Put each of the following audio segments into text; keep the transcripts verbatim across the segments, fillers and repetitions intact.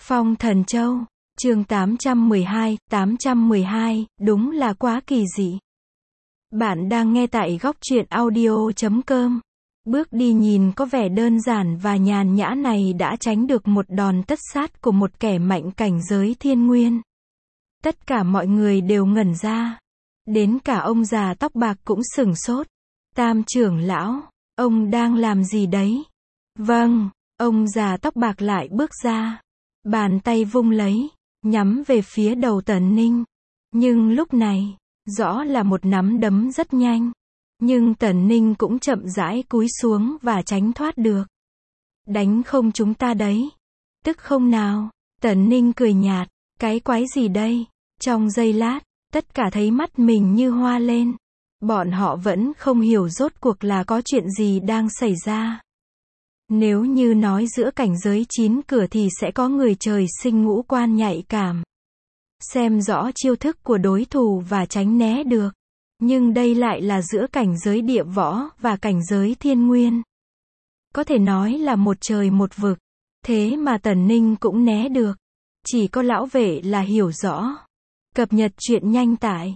Phong Thần Châu, chương tám trăm mười hai, tám trăm mười hai, đúng là quá kỳ dị. Bạn đang nghe tại góc truyện audio chấm com. Bước đi nhìn có vẻ đơn giản và nhàn nhã này đã tránh được một đòn tất sát của một kẻ mạnh cảnh giới thiên nguyên. Tất cả mọi người đều ngẩn ra. Đến cả ông già tóc bạc cũng sửng sốt. Tam trưởng lão, ông đang làm gì đấy? Vâng, ông già tóc bạc lại bước ra. Bàn tay vung lấy, nhắm về phía đầu Tần Ninh. Nhưng lúc này, rõ là một nắm đấm rất nhanh. Nhưng Tần Ninh cũng chậm rãi cúi xuống và tránh thoát được. Đánh không chúng ta đấy. Tức không nào? Tần Ninh cười nhạt, cái quái gì đây? Trong giây lát, tất cả thấy mắt mình như hoa lên. Bọn họ vẫn không hiểu rốt cuộc là có chuyện gì đang xảy ra. Nếu như nói giữa cảnh giới chín cửa thì sẽ có người trời sinh ngũ quan nhạy cảm. Xem rõ chiêu thức của đối thủ và tránh né được. Nhưng đây lại là giữa cảnh giới địa võ và cảnh giới thiên nguyên. Có thể nói là một trời một vực. Thế mà Tần Ninh cũng né được. Chỉ có lão vệ là hiểu rõ. Cập nhật truyện nhanh tại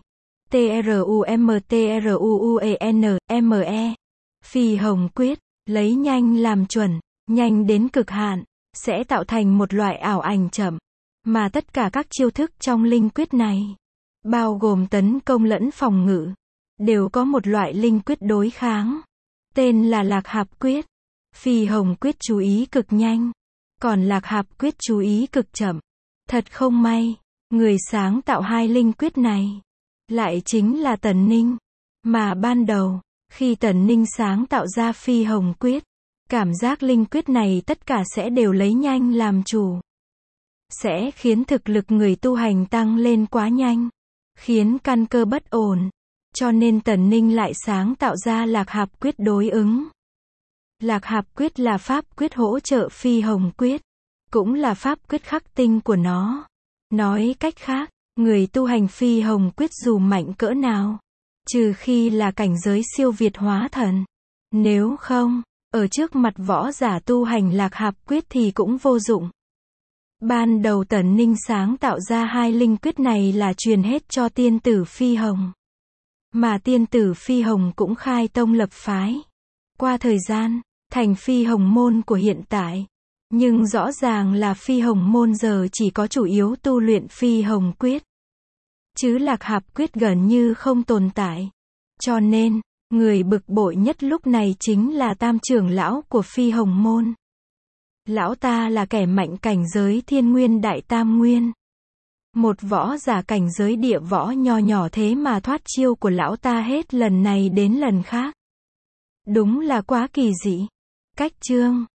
trumtruenme. Phi Hồng Quyết, lấy nhanh làm chuẩn, nhanh đến cực hạn, sẽ tạo thành một loại ảo ảnh chậm. Mà tất cả các chiêu thức trong linh quyết này, bao gồm tấn công lẫn phòng ngự, đều có một loại linh quyết đối kháng. Tên là Lạc Hạp Quyết. Phi Hồng Quyết chú ý cực nhanh, còn Lạc Hạp Quyết chú ý cực chậm. Thật không may, người sáng tạo hai linh quyết này lại chính là Tần Ninh. Mà ban đầu, khi Tần Ninh sáng tạo ra Phi Hồng Quyết, cảm giác linh quyết này tất cả sẽ đều lấy nhanh làm chủ. Sẽ khiến thực lực người tu hành tăng lên quá nhanh, khiến căn cơ bất ổn. Cho nên Tần Ninh lại sáng tạo ra Lạc Hạp Quyết đối ứng. Lạc Hạp Quyết là pháp quyết hỗ trợ Phi Hồng Quyết, cũng là pháp quyết khắc tinh của nó. Nói cách khác, người tu hành Phi Hồng Quyết dù mạnh cỡ nào, trừ khi là cảnh giới siêu việt hóa thần. Nếu không, ở trước mặt võ giả tu hành Lạc Hạp Quyết thì cũng vô dụng. Ban đầu Tần Ninh sáng tạo ra hai linh quyết này là truyền hết cho tiên tử Phi Hồng. Mà tiên tử Phi Hồng cũng khai tông lập phái. Qua thời gian, thành Phi Hồng môn của hiện tại. Nhưng rõ ràng là Phi Hồng môn giờ chỉ có chủ yếu tu luyện Phi Hồng Quyết. Chứ Lạc Hạp Quyết gần như không tồn tại. Cho nên, người bực bội nhất lúc này chính là tam trưởng lão của Phi Hồng môn. Lão ta là kẻ mạnh cảnh giới thiên nguyên đại tam nguyên. Một võ giả cảnh giới địa võ nho nhỏ thế mà thoát chiêu của lão ta hết lần này đến lần khác. Đúng là quá kỳ dị. Cách chương